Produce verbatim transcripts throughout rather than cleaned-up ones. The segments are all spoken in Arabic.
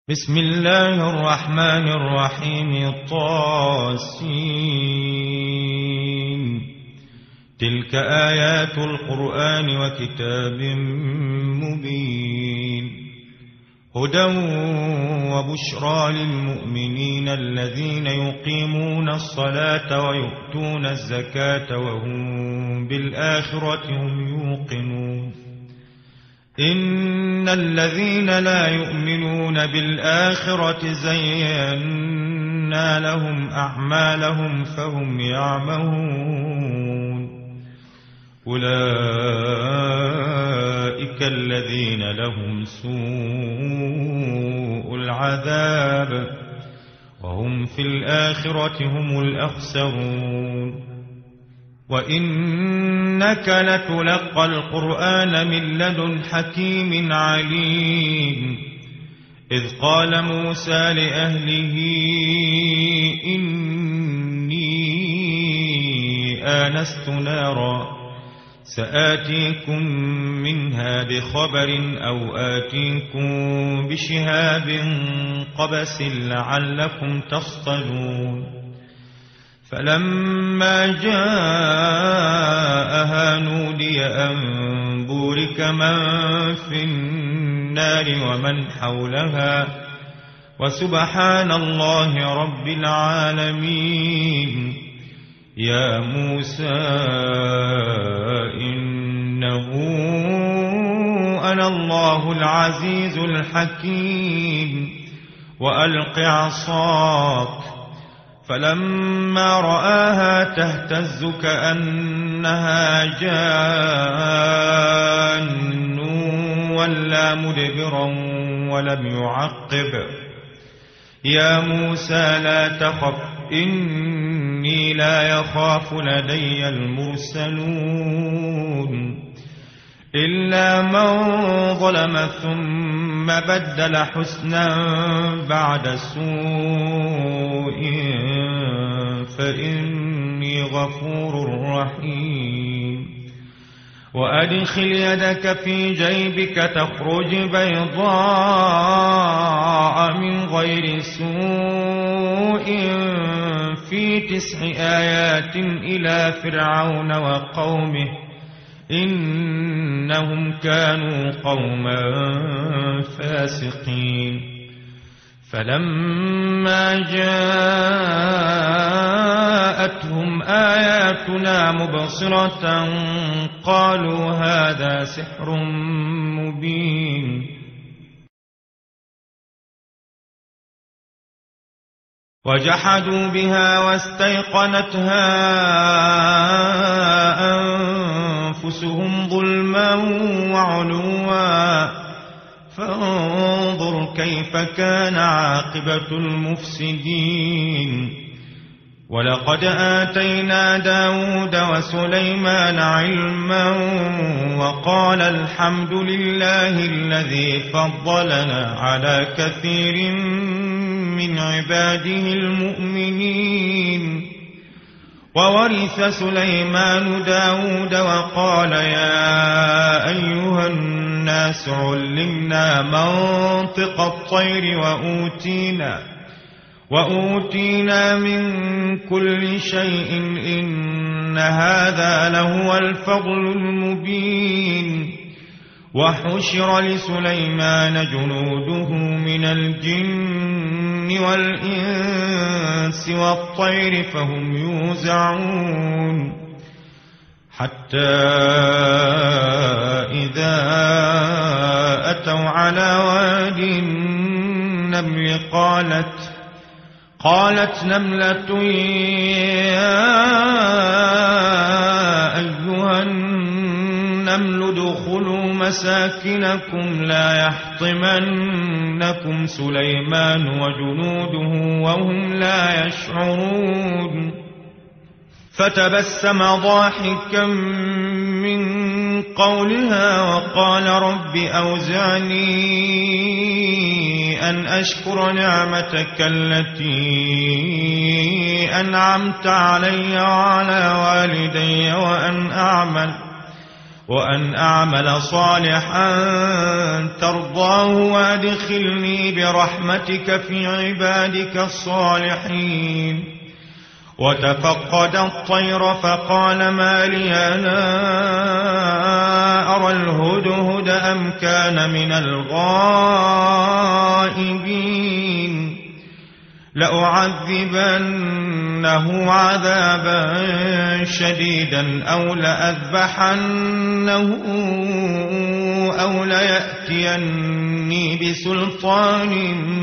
بسم الله الرحمن الرحيم. طاسين. تلك آيات القرآن وكتاب مبين، هدى وبشرى للمؤمنين الذين يقيمون الصلاة ويؤتون الزكاة وهم بالآخرة هم يوقنون. إن الذين لا يؤمنون بالآخرة زينا لهم أعمالهم فهم يعمهون. أولئك الذين لهم سوء العذاب وهم في الآخرة هم الأخسرون. وإنك لتلقى القرآن من لدن حكيم عليم. إذ قال موسى لأهله إني آنست نارا سآتيكم منها بخبر أو آتيكم بشهاب قبس لعلكم تصطلون. فلما جاءها نودي أن بورك من في النار ومن حولها وسبحان الله رب العالمين. يا موسى إنه أنا الله العزيز الحكيم وألق عصاك. فلما رآها تهتز كأنها جان ولا مدبرا ولم يعقب. يا موسى لا تخف إني لا يخاف لدي المرسلون. إلا من ظلم ثم بدل حسنا بعد سوء فإني غفور رحيم. وأدخل يدك في جيبك تخرج بيضاء من غير سوء في تسع آيات إلى فرعون وقومه إنهم كانوا قوما فاسقين. فلما جاءتهم آياتنا مبصرة قالوا هذا سحر مبين. وجحدوا بها واستيقنتها أنفسهم ظلما وعلوا فانظر كيف كان عاقبة المفسدين. ولقد آتينا داود وسليمان علما وقال الحمد لله الذي فضلنا على كثير من عباده المؤمنين. وورث سليمان داود وقال يا أيها الناس علمنا منطق الطير وأوتينا, وأوتينا من كل شيء إن هذا لهو الفضل المبين. وحشر لسليمان جنوده من الجن والإنس والطير فهم يوزعون. حتى إذا أتوا على واد النمل قالت قالت نملة يا أيها النمل ادخلوا مساكنكم لا يحطمنكم سليمان وجنوده وهم لا يشعرون. فتبسم ضاحكا من قولها وقال رب أوزعني أن أشكر نعمتك التي أنعمت علي وعلى والدي وأن أعمل وأن أعمل صالحا ترضاه وأدخلني برحمتك في عبادك الصالحين. وتفقد الطير فقال ما لي لا أرى الهدهد أم كان من الغائبين لأعذبنه عذابا شديدا أو لأذبحنه أو ليأتيني بسلطان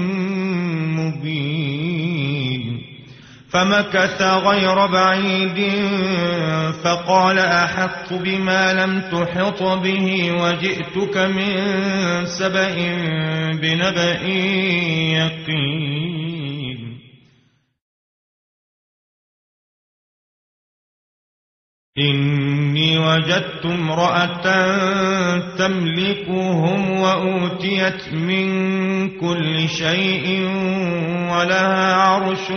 مبين. فمكث غير بعيد فقال أحطت بما لم تحط به وجئتك من سبأ بنبأ يقين. إني وجدت امرأة تملكهم وأوتيت من كل شيء ولها عرش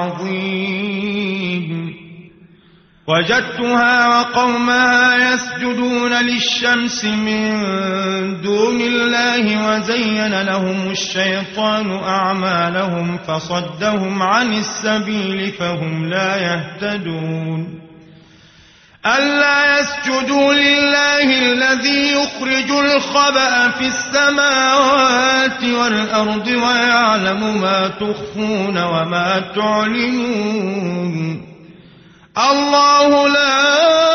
عظيم. وجدتها وقومها يسجدون للشمس من دون الله وزين لهم الشيطان أعمالهم فصدهم عن السبيل فهم لا يهتدون. ألا يسجدوا لله الذي يخرج الخبأ في السماوات والأرض ويعلم ما تخفون وما تعلنون. الله لا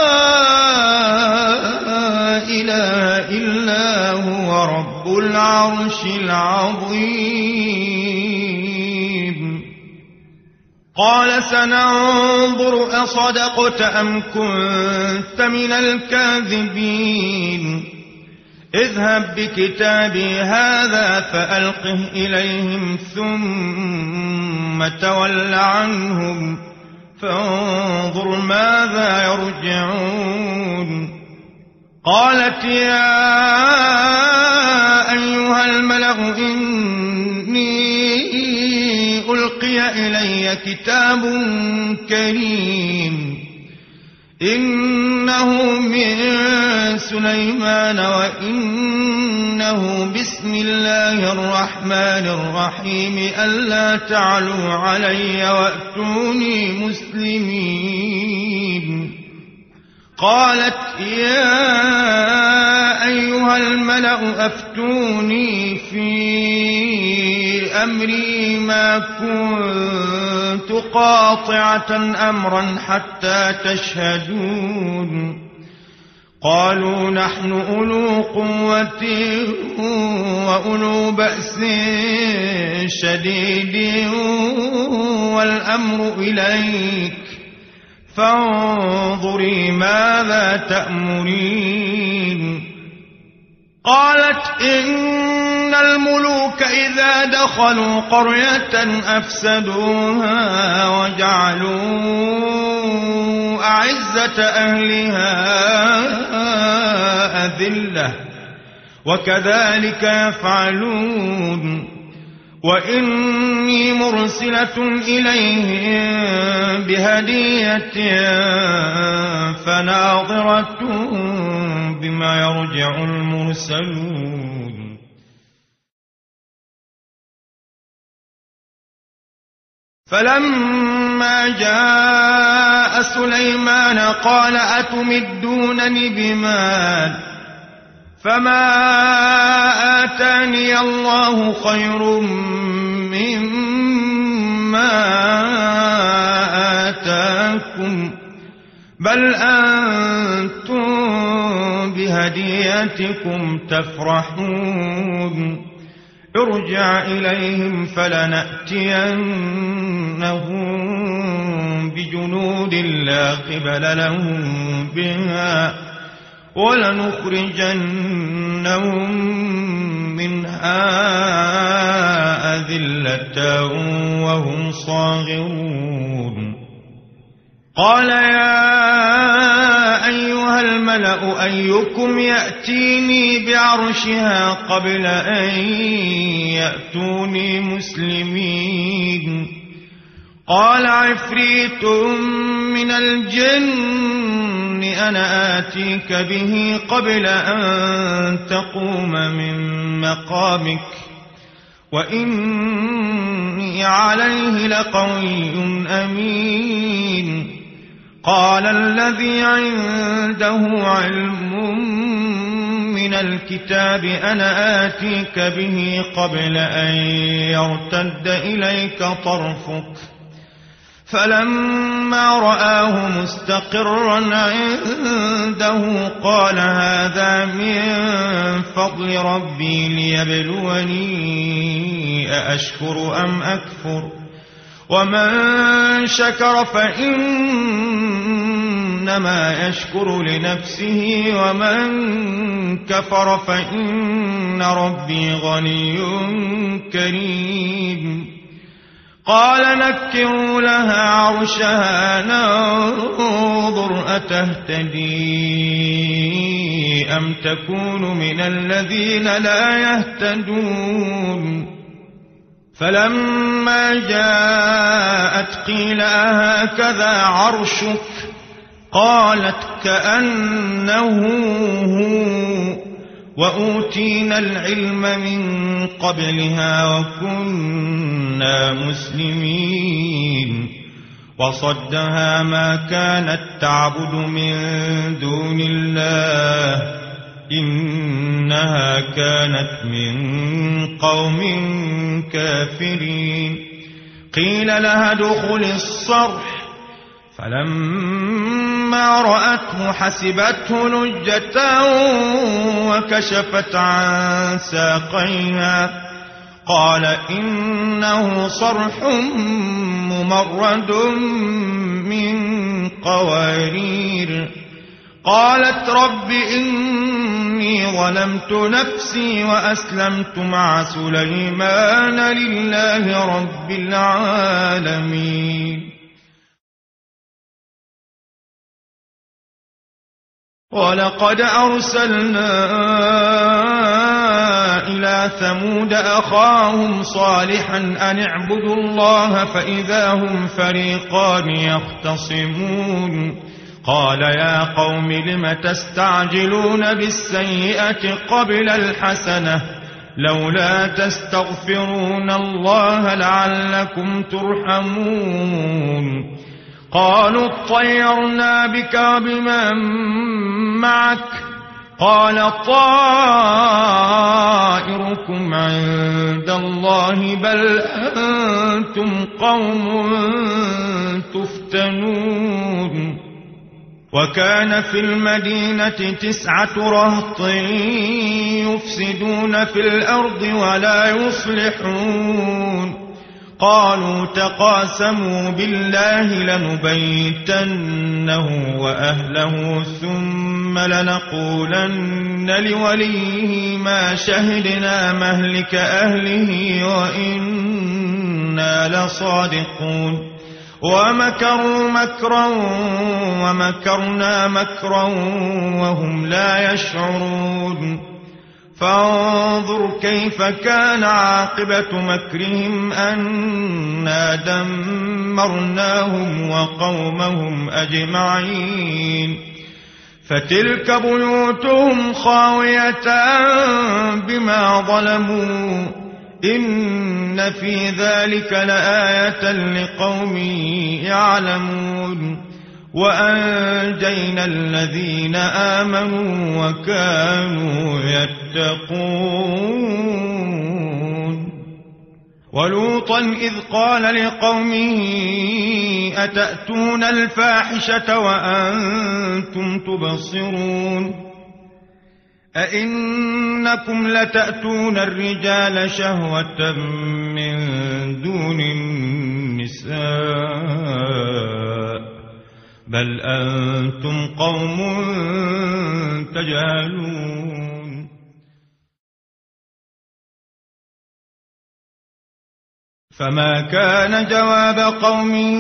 إله إلا هو رب العرش العظيم. قال سننظر أصدقت أم كنت من الكاذبين. اذهب بكتابي هذا فألقه إليهم ثم تول عنهم فانظر ماذا يرجعون. قالت يا أيها الملأ إني ألقي إلي كتاب كريم إنه من سليمان وإنه بسم الله الرحمن الرحيم ألا تعلوا علي وأتوني مسلمين. قالت يا أيها الملأ أفتوني في أمري ما كنت قاطعة أمرا حتى تشهدون. قالوا نحن أولو قوة وأولو بأس شديد والأمر إليك فانظري ماذا تأمرين. قالت إن الملوك إذا دخلوا قرية أفسدوها وجعلوا أعزة أهلها أذلة وكذلك يفعلون. وإني مرسلة إليهم بهدية فناظرة بما يرجع المرسلون. فلما جاء سليمان قال أتمدونني بمال فما آتاني الله خير مما آتاكم بل أنتم بهديتكم تفرحون. ارجع إليهم فلنأتينهم بجنود لا قبل لهم بها ولنخرجنهم منها أذلة وهم صاغرون. قال يا أيها الملأ أيكم يأتيني بعرشها قبل أن يأتوني مسلمين. قال عفريت من الجن أنا آتيك به قبل أن تقوم من مقامك وإني عليه لقوي أمين. قال الذي عنده علم من الكتاب أنا آتيك به قبل أن يرتد إليك طرفك فلما رآه مستقرا عنده قال هذا من فضل ربي ليبلوني أأشكر أم أكفر ومن شكر فإنما يشكر لنفسه ومن كفر فإن ربي غني كريم. قال نكروا لها عرشها ننظر أتهتدي أم تكون من الذين لا يهتدون. فلما جاءت قيل أهكذا عرشك قالت كأنه هو وأوتينا العلم من قبلها وكنا مسلمين. وصدها ما كانت تعبد من دون الله إنها كانت من قوم كافرين. قيل لها ادخل الصرح فلما رأته حسبته لجة وكشفت عن ساقيها قال إنه صرح ممرد من قوارير. قالت رب إني ظلمت نفسي وأسلمت مع سليمان لله رب العالمين. ولقد أرسلنا إلى ثمود أخاهم صالحا أن اعبدوا الله فإذا هم فريقان يختصمون. قال يا قوم لم تستعجلون بالسيئة قبل الحسنة لولا تستغفرون الله لعلكم ترحمون. قالوا اطيرنا بك وبمن معك قال طائركم عند الله بل أنتم قوم تفتنون. وكان في المدينة تسعة رهط يفسدون في الأرض ولا يصلحون. قالوا تقاسموا بالله لنبيتنه وأهله ثم لنقولن لوليه ما شهدنا مهلك أهله وإنا لصادقون. ومكروا مكرا ومكرنا مكرا وهم لا يشعرون. فانظر كيف كان عاقبة مكرهم أنا دمرناهم وقومهم أجمعين. فتلك بيوتهم خاوية بما ظلموا إن في ذلك لآية لقوم يعلمون. وأنجينا الذين آمنوا وكانوا يتقون. ولوطا إذ قال لقومه أتأتون الفاحشة وأنتم تبصرون أئنكم لتأتون الرجال شهوة من دون النساء بل أنتم قوم تجهلون. فما كان جواب قومه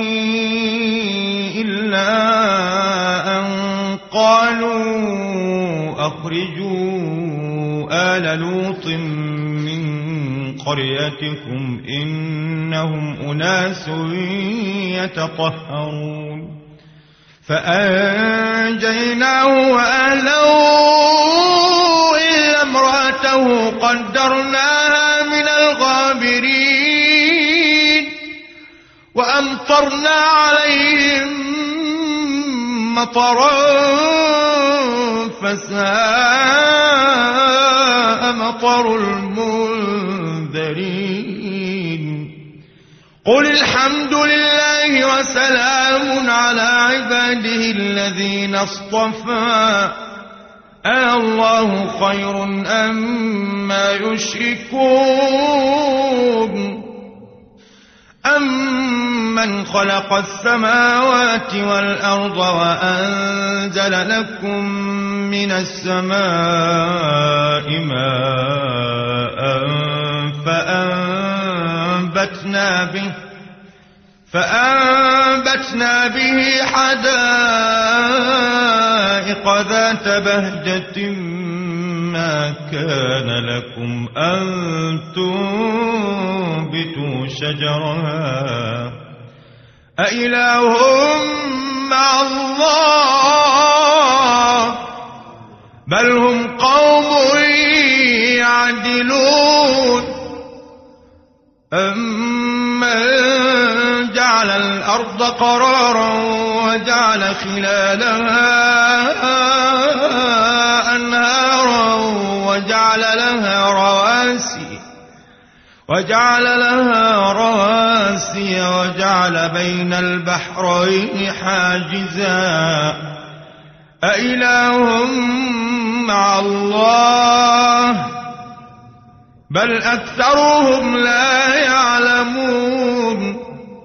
إلا أن قالوا أخرجوا آل لوط من قريتكم إنهم أناس يتطهرون. فأنجيناه وأهله إلا امرأته قدرناها من الغابرين وأمطرنا عليهم مطرا فساء مطر المنذرين قل الحمد لله وسلام على عباده الذين اصطفى الله خير أما يشركون أمن خلق السماوات والأرض وأنزل لكم من السماء ماء فأنبتنا به فأنبتنا به حدائق ذات بهجة ما كان لكم أن تنبتوا شجرها أإله مع الله بل هم قوم يعدلون أمن جعل الأرض قرارا وجعل خلالها أنهارا وجعل لها رواسي وجعل لها رواسي وجعل بين البحرين حاجزا أإله مع الله بل أكثرهم لا يعلمون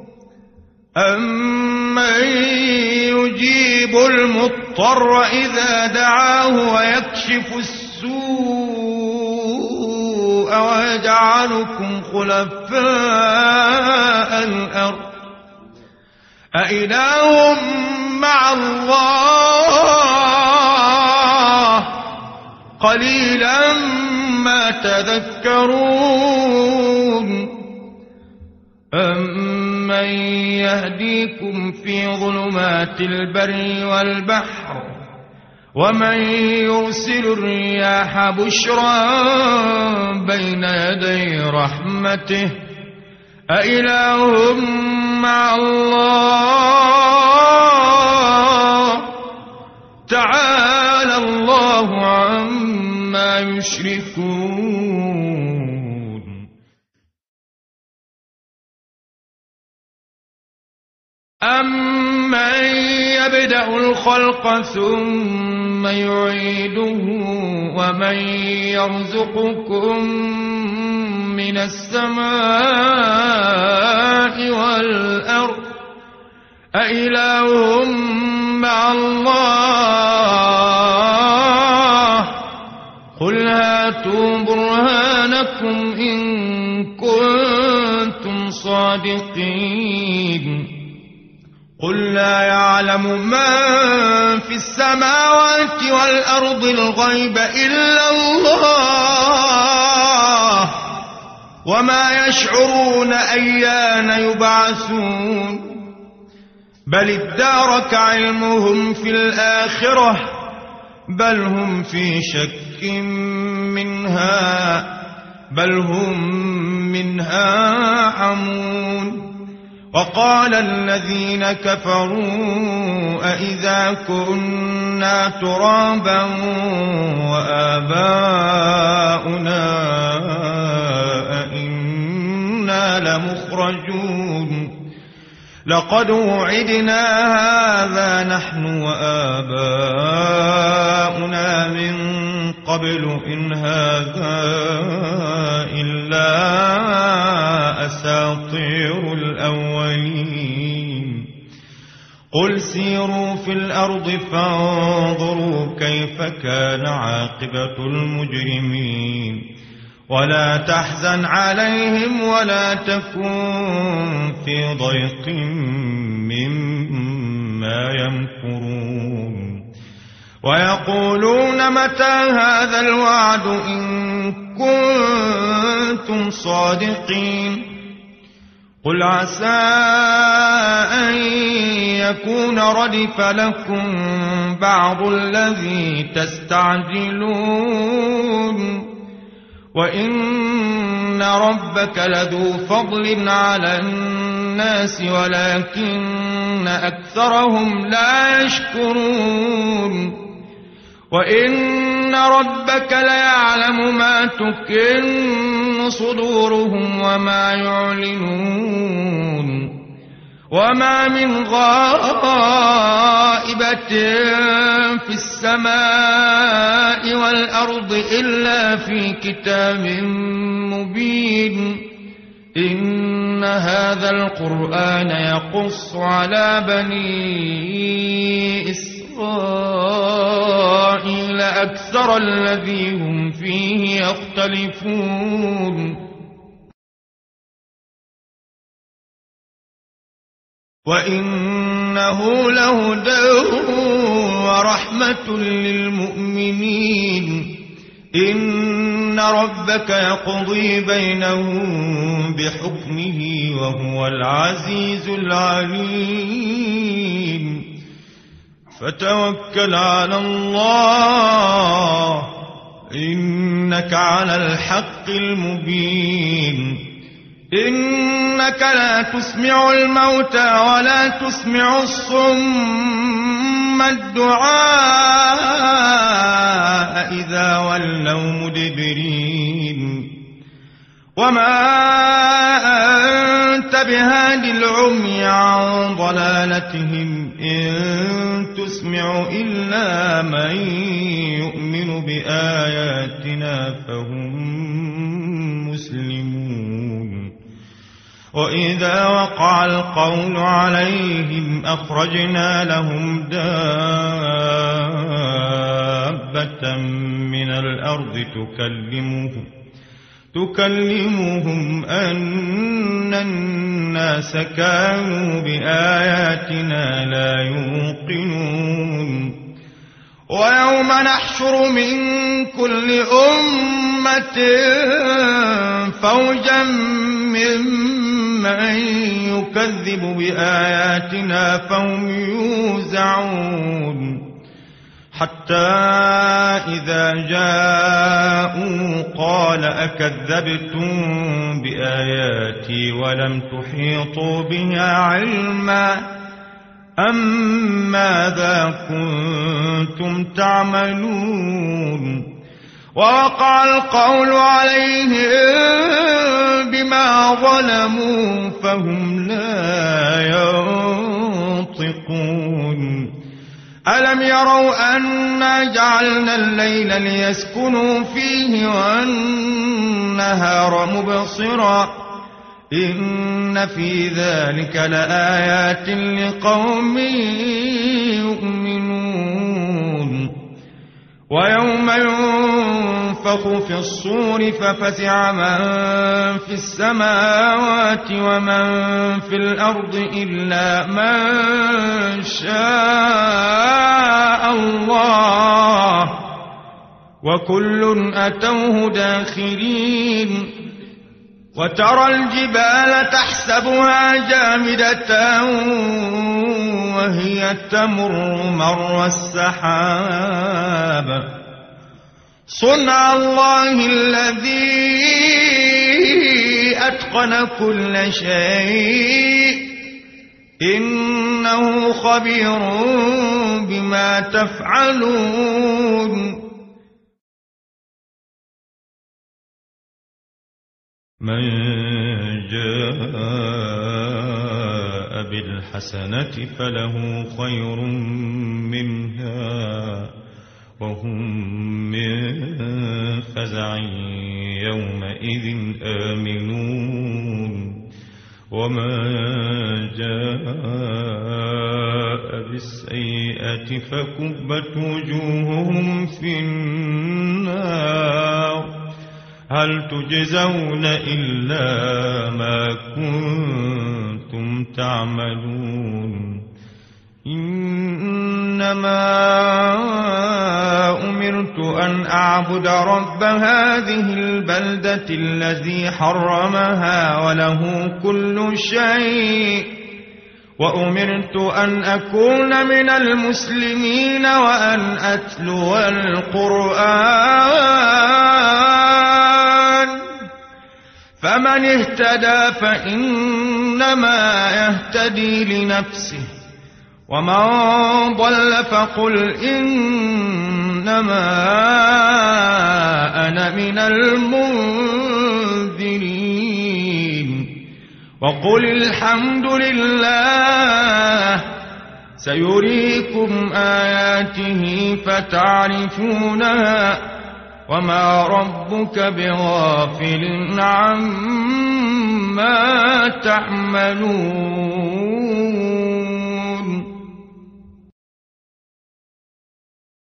أمن يجيب المضطر إذا دعاه ويكشف السوء ويجعلكم خلفاء الأرض أإله مع الله قليلا ما تذكرون أمن يهديكم في ظلمات البر والبحر ومن يرسل الرياح بشرا بين يدي رحمته أإله مع الله تعالى الله عما يشركون أمن يبدأ الخلق ثم يعيده ومن يرزقكم من السماء والأرض أإله مع الله قل هاتوا برهانكم إن كنتم صادقين قل لا يعلم من في السماوات والأرض الغيب إلا الله وما يشعرون أيان يبعثون بل ادارك علمهم في الآخرة بل هم في شك منها بل هم منها عمون وقال الذين كفروا أئذا كنا ترابا وآباؤنا أئنا لمخرجون لقد وعدنا هذا نحن وآباؤنا من قبل إن هذا إلا أساطير الأولين قل سيروا في الأرض فانظروا كيف كان عاقبة المجرمين ولا تحزن عليهم ولا تكن في ضيق مما يمكرون ويقولون متى هذا الوعد إن كنتم صادقين قل عسى أن يكون ردف لكم بعض الذي تستعجلون وإن ربك لذو فضل على الناس ولكن أكثرهم لا يشكرون وإن ربك ليعلم ما تكن صدورهم وما يعلنون وما من غائبة في السماء والأرض إلا في كتاب مبين إن هذا القرآن يقص على بني إسرائيل أكثر الذي هم فيه يختلفون وإنه لهدى ورحمة للمؤمنين إن ربك يقضي بينهم بحكمه وهو العزيز العليم فتوكل على الله إنك على الحق المبين إنك لا تسمع الموتى ولا تسمع الصم الدعاء إذا ولوا مدبرين وما أنت بهاد العمي عن ضلالتهم إن تسمع إلا من يؤمن بآياتنا فهم مسلمون وإذا وقع القول عليهم أخرجنا لهم دابة من الأرض تكلمهم تكلمهم أن الناس كانوا بآياتنا لا يوقنون ويوم نحشر من كل أمة فوجا ممن يكذب بآياتنا فهم يوزعون حتى إذا جاءوا قال أكذبتم بآياتي ولم تحيطوا بها علما أم ماذا كنتم تعملون ووقع القول عليهم بما ظلموا فهم لا ينطقون ألم يروا أنا جعلنا الليل ليسكنوا فيه والنهار مبصرا إن في ذلك لآيات لقوم يؤمنون ويوم ينفخ في الصور ففزع من في السماوات ومن في الأرض إلا من شاء الله وكل أتوه داخرين وترى الجبال تحسبها جامدة وهي تمر مر السحاب صنع الله الذي أتقن كل شيء إنه خبير بما تفعلون من جاء بالحسنة فله خير منها وهم من فزع يومئذ آمنون وما جاء بالسيئة فكبت وجوههم في النار هل تجزون إلا ما كنتم تعملون إنما أمرت أن أعبد رب هذه البلدة الذي حرمها وله كل شيء وأمرت أن أكون من المسلمين وأن أتلو القرآن فمن اهتدى فإنما يهتدي لنفسه ومن ضل فقل إنما أنا من المنذرين وقل الحمد لله سيريكم آياته فتعرفونها وما ربك بغافل عما تعملون.